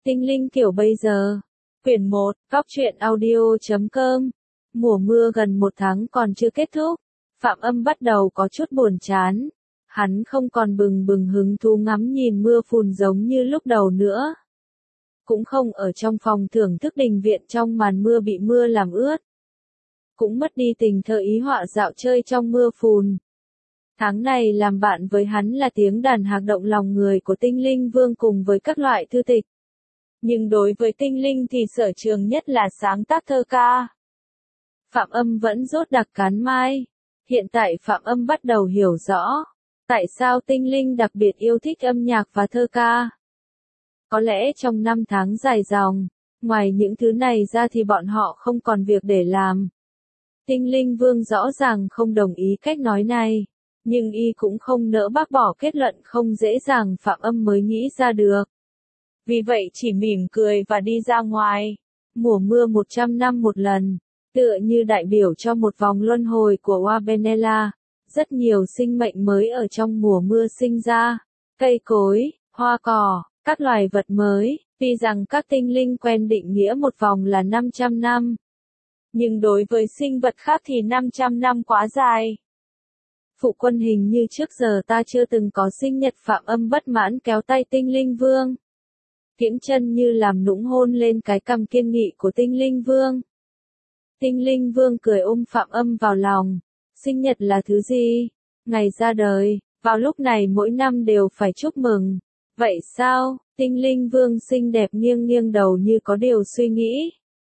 Tinh linh kiểu bây giờ. Quyển 1, Góc truyện audio.com. Mùa mưa gần 1 tháng còn chưa kết thúc. Phạm Âm bắt đầu có chút buồn chán. Hắn không còn bừng bừng hứng thú ngắm nhìn mưa phùn giống như lúc đầu nữa. Cũng không ở trong phòng thưởng thức đình viện trong màn mưa bị mưa làm ướt. Cũng mất đi tình thơ ý họa dạo chơi trong mưa phùn. Tháng này làm bạn với hắn là tiếng đàn hạc động lòng người của Tinh Linh Vương cùng với các loại thư tịch. Nhưng đối với Tinh Linh thì sở trường nhất là sáng tác thơ ca. Phạm Âm vẫn dốt đặc cán mai. Hiện tại Phạm Âm bắt đầu hiểu rõ, tại sao Tinh Linh đặc biệt yêu thích âm nhạc và thơ ca. Có lẽ trong 5 tháng dài dòng, ngoài những thứ này ra thì bọn họ không còn việc để làm. Tinh Linh Vương rõ ràng không đồng ý cách nói này, nhưng y cũng không nỡ bác bỏ kết luận không dễ dàng Phạm Âm mới nghĩ ra được. Vì vậy chỉ mỉm cười và đi ra ngoài. Mùa mưa 100 năm một lần, tựa như đại biểu cho một vòng luân hồi của Wabenela. Rất nhiều sinh mệnh mới ở trong mùa mưa sinh ra. Cây cối, hoa cỏ, các loài vật mới. Tuy rằng các tinh linh quen định nghĩa một vòng là 500 năm. Nhưng đối với sinh vật khác thì 500 năm quá dài. Phụ quân hình như trước giờ ta chưa từng có sinh nhật. Phạm Âm bất mãn kéo tay Tinh Linh Vương. Kiễng chân như làm nũng hôn lên cái cằm kiên nghị của Tinh Linh Vương. Tinh Linh Vương cười ôm Phạm Âm vào lòng. Sinh nhật là thứ gì? Ngày ra đời, vào lúc này mỗi năm đều phải chúc mừng. Vậy sao? Tinh Linh Vương xinh đẹp nghiêng nghiêng đầu như có điều suy nghĩ.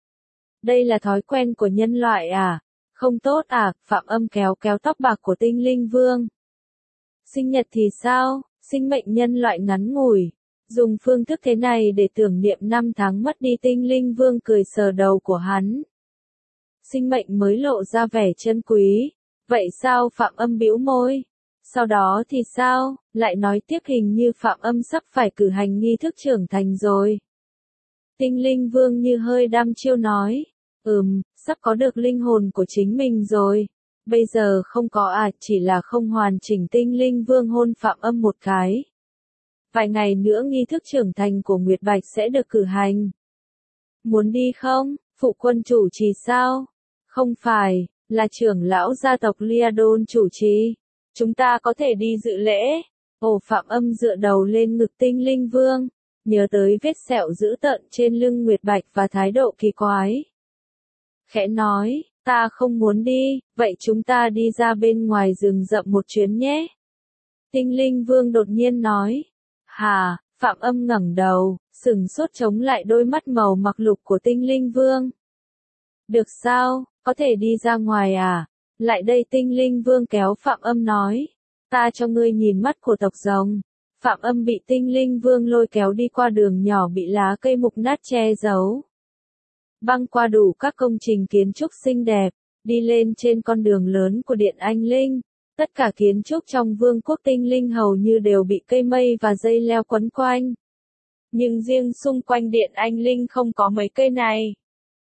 Đây là thói quen của nhân loại à? Không tốt à? Phạm Âm kéo kéo tóc bạc của Tinh Linh Vương. Sinh nhật thì sao? Sinh mệnh nhân loại ngắn ngủi. Dùng phương thức thế này để tưởng niệm 5 tháng mất đi. Tinh Linh Vương cười sờ đầu của hắn. Sinh mệnh mới lộ ra vẻ chân quý. Vậy sao? Phạm Âm bĩu môi. Sau đó thì sao? Lại nói tiếp hình như Phạm Âm sắp phải cử hành nghi thức trưởng thành rồi. Tinh Linh Vương như hơi đăm chiêu nói. Sắp có được linh hồn của chính mình rồi. Bây giờ không có à, chỉ là không hoàn chỉnh. Tinh Linh Vương hôn Phạm Âm một cái. Vài ngày nữa nghi thức trưởng thành của Nguyệt Bạch sẽ được cử hành. Muốn đi không? Phụ quân chủ trì sao? Không phải, là trưởng lão gia tộc Liadon chủ trì. Chúng ta có thể đi dự lễ. Phạm Âm dựa đầu lên ngực Tinh Linh Vương, nhớ tới vết sẹo dữ tợn trên lưng Nguyệt Bạch và thái độ kỳ quái. Khẽ nói, ta không muốn đi, vậy chúng ta đi ra bên ngoài rừng rậm một chuyến nhé. Tinh Linh Vương đột nhiên nói. Hà, Phạm Âm ngẩng đầu, sừng sốt chống lại đôi mắt màu mặc lục của Tinh Linh Vương. Được sao, có thể đi ra ngoài à? Lại đây. Tinh Linh Vương kéo Phạm Âm nói. Ta cho ngươi nhìn mắt của tộc rồng. Phạm Âm bị Tinh Linh Vương lôi kéo đi qua đường nhỏ bị lá cây mục nát che giấu. Băng qua đủ các công trình kiến trúc xinh đẹp, đi lên trên con đường lớn của Điện Anh Linh. Tất cả kiến trúc trong vương quốc tinh linh hầu như đều bị cây mây và dây leo quấn quanh. Nhưng riêng xung quanh Điện Anh Linh không có mấy cây này.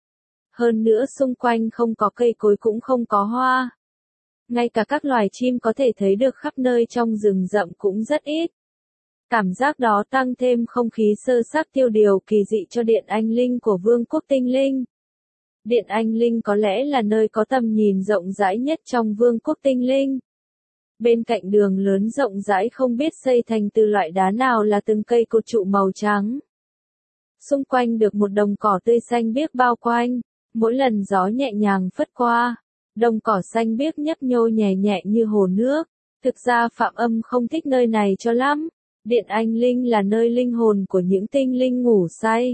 Hơn nữa xung quanh không có cây cối cũng không có hoa. Ngay cả các loài chim có thể thấy được khắp nơi trong rừng rậm cũng rất ít. Cảm giác đó tăng thêm không khí sơ xác tiêu điều kỳ dị cho Điện Anh Linh của vương quốc tinh linh. Điện Anh Linh có lẽ là nơi có tầm nhìn rộng rãi nhất trong vương quốc tinh linh. Bên cạnh đường lớn rộng rãi không biết xây thành từ loại đá nào là từng cây cột trụ màu trắng. Xung quanh được một đồng cỏ tươi xanh biếc bao quanh, mỗi lần gió nhẹ nhàng phất qua, đồng cỏ xanh biếc nhấp nhô nhẹ nhẹ như hồ nước. Thực ra Phạm Âm không thích nơi này cho lắm. Điện Anh Linh là nơi linh hồn của những tinh linh ngủ say.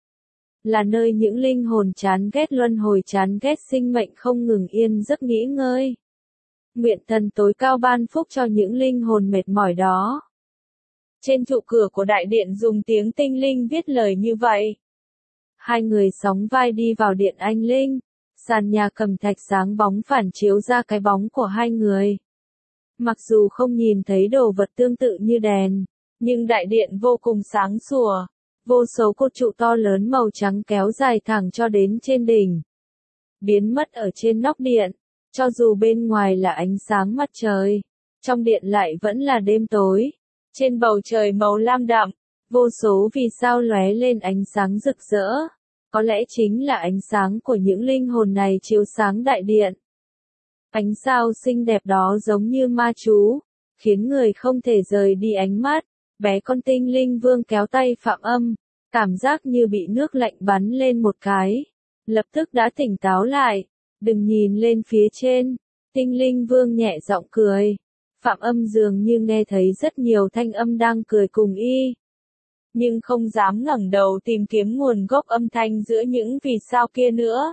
Là nơi những linh hồn chán ghét luân hồi chán ghét sinh mệnh không ngừng yên giấc nghỉ ngơi. Nguyện thần tối cao ban phúc cho những linh hồn mệt mỏi đó. Trên trụ cửa của đại điện dùng tiếng tinh linh viết lời như vậy. Hai người sóng vai đi vào Điện Anh Linh. Sàn nhà cẩm thạch sáng bóng phản chiếu ra cái bóng của hai người. Mặc dù không nhìn thấy đồ vật tương tự như đèn, nhưng đại điện vô cùng sáng sủa. Vô số cột trụ to lớn màu trắng kéo dài thẳng cho đến trên đỉnh. Biến mất ở trên nóc điện. Cho dù bên ngoài là ánh sáng mặt trời, trong điện lại vẫn là đêm tối. Trên bầu trời màu lam đậm, Vô số vì sao lóe lên ánh sáng rực rỡ. Có lẽ chính là ánh sáng của những linh hồn này chiếu sáng đại điện. Ánh sao xinh đẹp đó giống như ma chú, khiến người không thể rời đi ánh mắt. Bé con tinh linh vương kéo tay Phạm Âm, cảm giác như bị nước lạnh bắn lên một cái. Lập tức đã tỉnh táo lại, đừng nhìn lên phía trên. Tinh linh vương nhẹ giọng cười. Phạm Âm dường như nghe thấy rất nhiều thanh âm đang cười cùng y, nhưng không dám ngẩng đầu tìm kiếm nguồn gốc âm thanh giữa những vì sao kia nữa.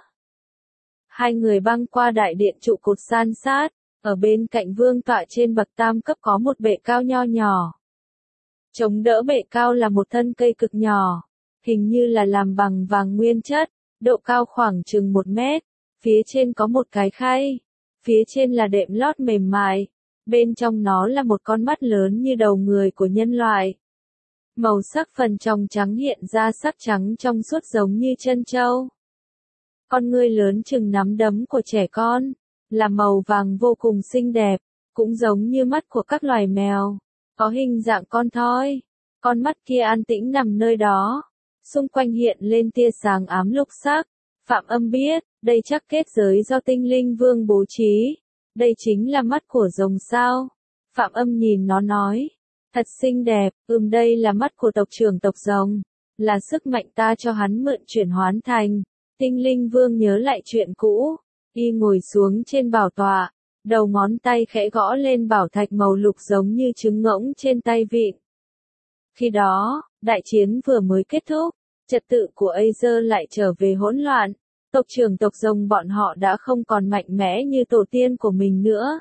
Hai người băng qua đại điện trụ cột san sát, ở bên cạnh vương tọa trên bậc tam cấp có một bệ cao nho nhỏ. Chống đỡ bệ cao là một thân cây cực nhỏ, hình như là làm bằng vàng nguyên chất, độ cao khoảng chừng 1 mét, phía trên có một cái khay, phía trên là đệm lót mềm mại, bên trong nó là một con mắt lớn như đầu người của nhân loại. Màu sắc phần trong trắng hiện ra sắc trắng trong suốt giống như chân trâu. Con ngươi lớn chừng nắm đấm của trẻ con, là màu vàng vô cùng xinh đẹp, cũng giống như mắt của các loài mèo, có hình dạng con thoi. Con mắt kia an tĩnh nằm nơi đó, xung quanh hiện lên tia sáng ám lục sắc. Phạm Âm biết, đây chắc kết giới do tinh linh vương bố trí. Đây chính là mắt của rồng sao. Phạm Âm nhìn nó nói, thật xinh đẹp, đây là mắt của tộc trưởng tộc rồng, là sức mạnh ta cho hắn mượn chuyển hoán thành. Tinh linh vương nhớ lại chuyện cũ, y ngồi xuống trên bảo tọa, đầu ngón tay khẽ gõ lên bảo thạch màu lục giống như trứng ngỗng trên tay vịn. Khi đó, đại chiến vừa mới kết thúc, trật tự của Azer lại trở về hỗn loạn, tộc trưởng tộc rồng bọn họ đã không còn mạnh mẽ như tổ tiên của mình nữa.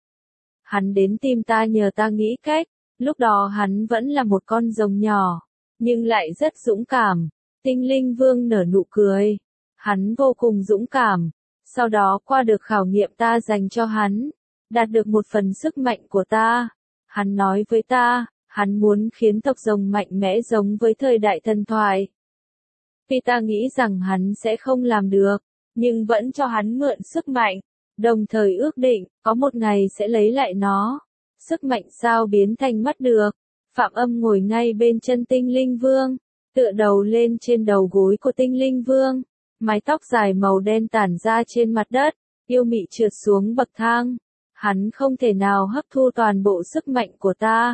Hắn đến tìm ta nhờ ta nghĩ cách, lúc đó hắn vẫn là một con rồng nhỏ, nhưng lại rất dũng cảm. Tinh linh vương nở nụ cười. Hắn vô cùng dũng cảm, sau đó qua được khảo nghiệm ta dành cho hắn, đạt được một phần sức mạnh của ta. Hắn nói với ta, hắn muốn khiến tộc rồng mạnh mẽ giống với thời đại thần thoại. Vì ta nghĩ rằng hắn sẽ không làm được, nhưng vẫn cho hắn mượn sức mạnh, đồng thời ước định, có một ngày sẽ lấy lại nó. Sức mạnh sao biến thành mắt được. Phạm Âm ngồi ngay bên chân tinh linh vương, tựa đầu lên trên đầu gối của tinh linh vương. Mái tóc dài màu đen tản ra trên mặt đất, yêu mị trượt xuống bậc thang. Hắn không thể nào hấp thu toàn bộ sức mạnh của ta.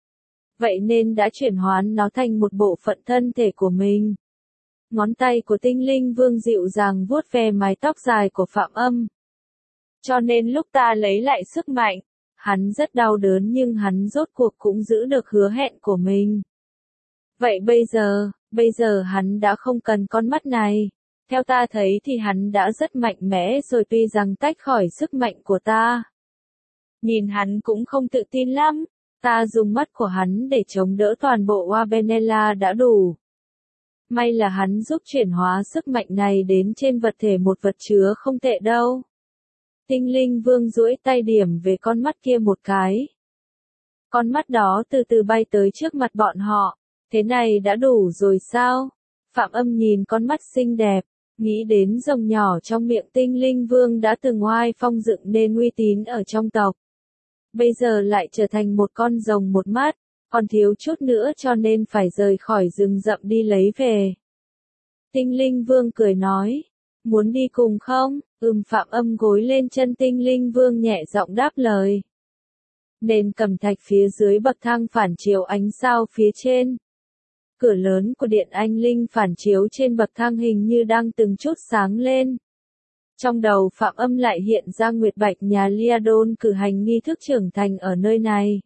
Vậy nên đã chuyển hoán nó thành một bộ phận thân thể của mình. Ngón tay của tinh linh vương dịu dàng vuốt ve mái tóc dài của Phạm Âm. Cho nên lúc ta lấy lại sức mạnh, hắn rất đau đớn nhưng hắn rốt cuộc cũng giữ được hứa hẹn của mình. Vậy bây giờ hắn đã không cần con mắt này. Theo ta thấy thì hắn đã rất mạnh mẽ rồi tuy rằng tách khỏi sức mạnh của ta. Nhìn hắn cũng không tự tin lắm, ta dùng mắt của hắn để chống đỡ toàn bộ Wabenella đã đủ. May là hắn giúp chuyển hóa sức mạnh này đến trên vật thể một vật chứa không tệ đâu. Tinh linh vương duỗi tay điểm về con mắt kia một cái. Con mắt đó từ từ bay tới trước mặt bọn họ. Thế này đã đủ rồi sao? Phạm Âm nhìn con mắt xinh đẹp, nghĩ đến rồng nhỏ trong miệng tinh linh vương đã từng oai phong dựng nên uy tín ở trong tộc. Bây giờ lại trở thành một con rồng một mắt, còn thiếu chút nữa cho nên phải rời khỏi rừng rậm đi lấy về. Tinh linh vương cười nói, muốn đi cùng không? Phạm Âm gối lên chân tinh linh vương nhẹ giọng đáp lời. Nền cẩm thạch phía dưới bậc thang phản chiếu ánh sao phía trên. Cửa lớn của điện anh linh phản chiếu trên bậc thang hình như đang từng chút sáng lên. Trong đầu Phạm Âm lại hiện ra Nguyệt Bạch nhà Liadon cử hành nghi thức trưởng thành ở nơi này.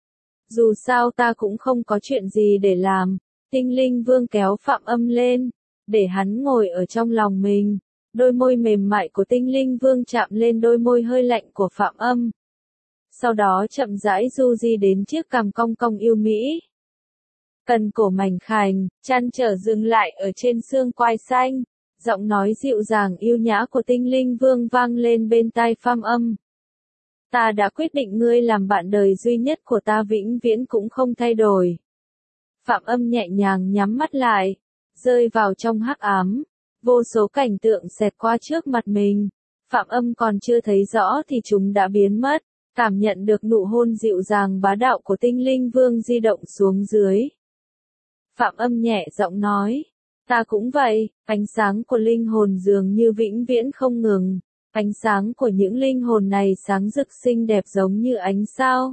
Dù sao ta cũng không có chuyện gì để làm, tinh linh vương kéo Phạm Âm lên, để hắn ngồi ở trong lòng mình. Đôi môi mềm mại của tinh linh vương chạm lên đôi môi hơi lạnh của Phạm Âm. Sau đó chậm rãi du di đến chiếc cằm cong cong yêu mỹ. Cần cổ mảnh khảnh, chăn trở dừng lại ở trên xương quai xanh. Giọng nói dịu dàng yêu nhã của tinh linh vương vang lên bên tai Phạm Âm. Ta đã quyết định ngươi làm bạn đời duy nhất của ta vĩnh viễn cũng không thay đổi. Phạm Âm nhẹ nhàng nhắm mắt lại, rơi vào trong hắc ám. Vô số cảnh tượng xẹt qua trước mặt mình. Phạm Âm còn chưa thấy rõ thì chúng đã biến mất. Cảm nhận được nụ hôn dịu dàng bá đạo của tinh linh vương di động xuống dưới. Phạm Âm nhẹ giọng nói. Ta cũng vậy, ánh sáng của linh hồn dường như vĩnh viễn không ngừng. Ánh sáng của những linh hồn này sáng rực xinh đẹp giống như ánh sao.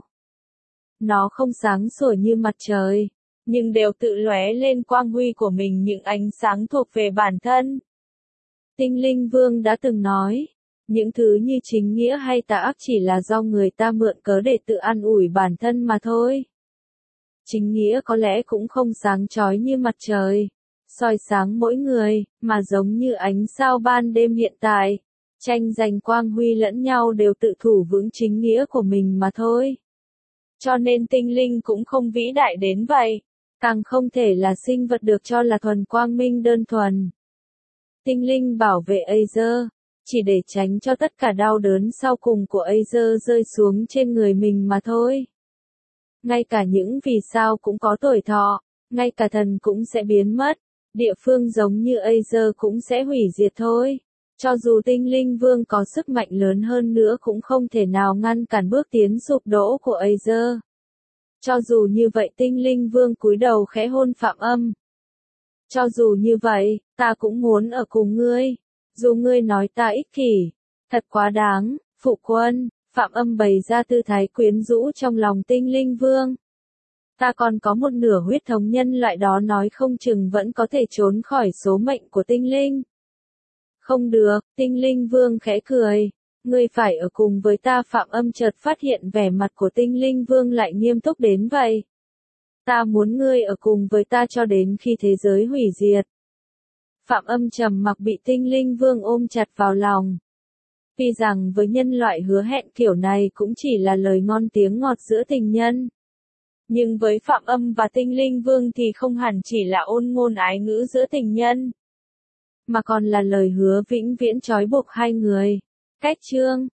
Nó không sáng sủa như mặt trời, nhưng đều tự lóe lên quang huy của mình những ánh sáng thuộc về bản thân. Tinh Linh Vương đã từng nói, những thứ như chính nghĩa hay tà ác chỉ là do người ta mượn cớ để tự an ủi bản thân mà thôi. Chính nghĩa có lẽ cũng không sáng chói như mặt trời, soi sáng mỗi người, mà giống như ánh sao ban đêm hiện tại, tranh giành quang huy lẫn nhau đều tự thủ vững chính nghĩa của mình mà thôi. Cho nên tinh linh cũng không vĩ đại đến vậy, càng không thể là sinh vật được cho là thuần quang minh đơn thuần. Tinh linh bảo vệ Aether, chỉ để tránh cho tất cả đau đớn sau cùng của Aether rơi xuống trên người mình mà thôi. Ngay cả những vì sao cũng có tuổi thọ, ngay cả thần cũng sẽ biến mất, địa phương giống như Aether cũng sẽ hủy diệt thôi. Cho dù tinh linh vương có sức mạnh lớn hơn nữa cũng không thể nào ngăn cản bước tiến sụp đổ của Aether. Cho dù như vậy tinh linh vương cúi đầu khẽ hôn Phạm Âm. Cho dù như vậy, ta cũng muốn ở cùng ngươi. Dù ngươi nói ta ích kỷ, thật quá đáng, phụ quân, Phạm Âm bày ra tư thái quyến rũ trong lòng tinh linh vương. Ta còn có một nửa huyết thống nhân loại đó nói không chừng vẫn có thể trốn khỏi số mệnh của tinh linh. Không được, tinh linh vương khẽ cười. Ngươi phải ở cùng với ta. Phạm Âm chợt phát hiện vẻ mặt của tinh linh vương lại nghiêm túc đến vậy. Ta muốn ngươi ở cùng với ta cho đến khi thế giới hủy diệt. Phạm Âm trầm mặc bị tinh linh vương ôm chặt vào lòng. Vì rằng với nhân loại hứa hẹn kiểu này cũng chỉ là lời ngon tiếng ngọt giữa tình nhân. Nhưng với Phạm Âm và tinh linh vương thì không hẳn chỉ là ôn ngôn ái ngữ giữa tình nhân, mà còn là lời hứa vĩnh viễn trói buộc hai người. Cách chương